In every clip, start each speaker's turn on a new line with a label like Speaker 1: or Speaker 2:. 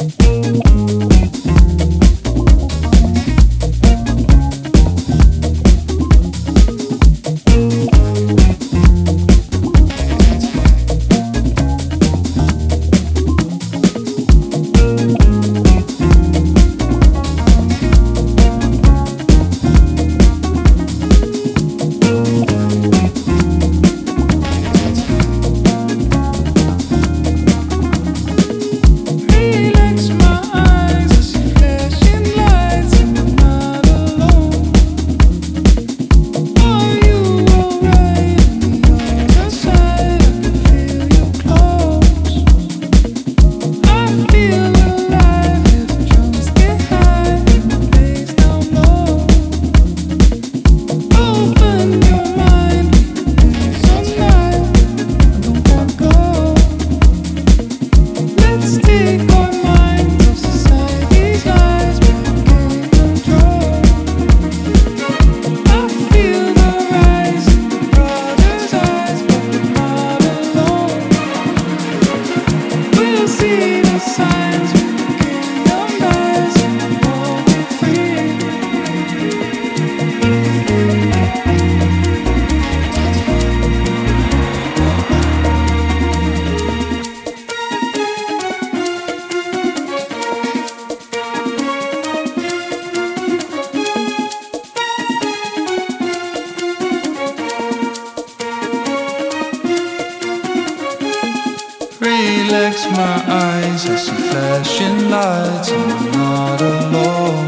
Speaker 1: Relax my eyes, I see flashing lights, I'm not alone.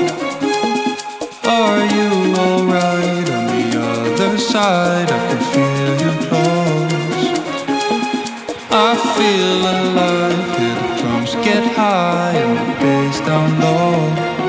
Speaker 1: Are you alright? On the other side, I can feel you close. I feel alive, hear the drums get high and the bass down low.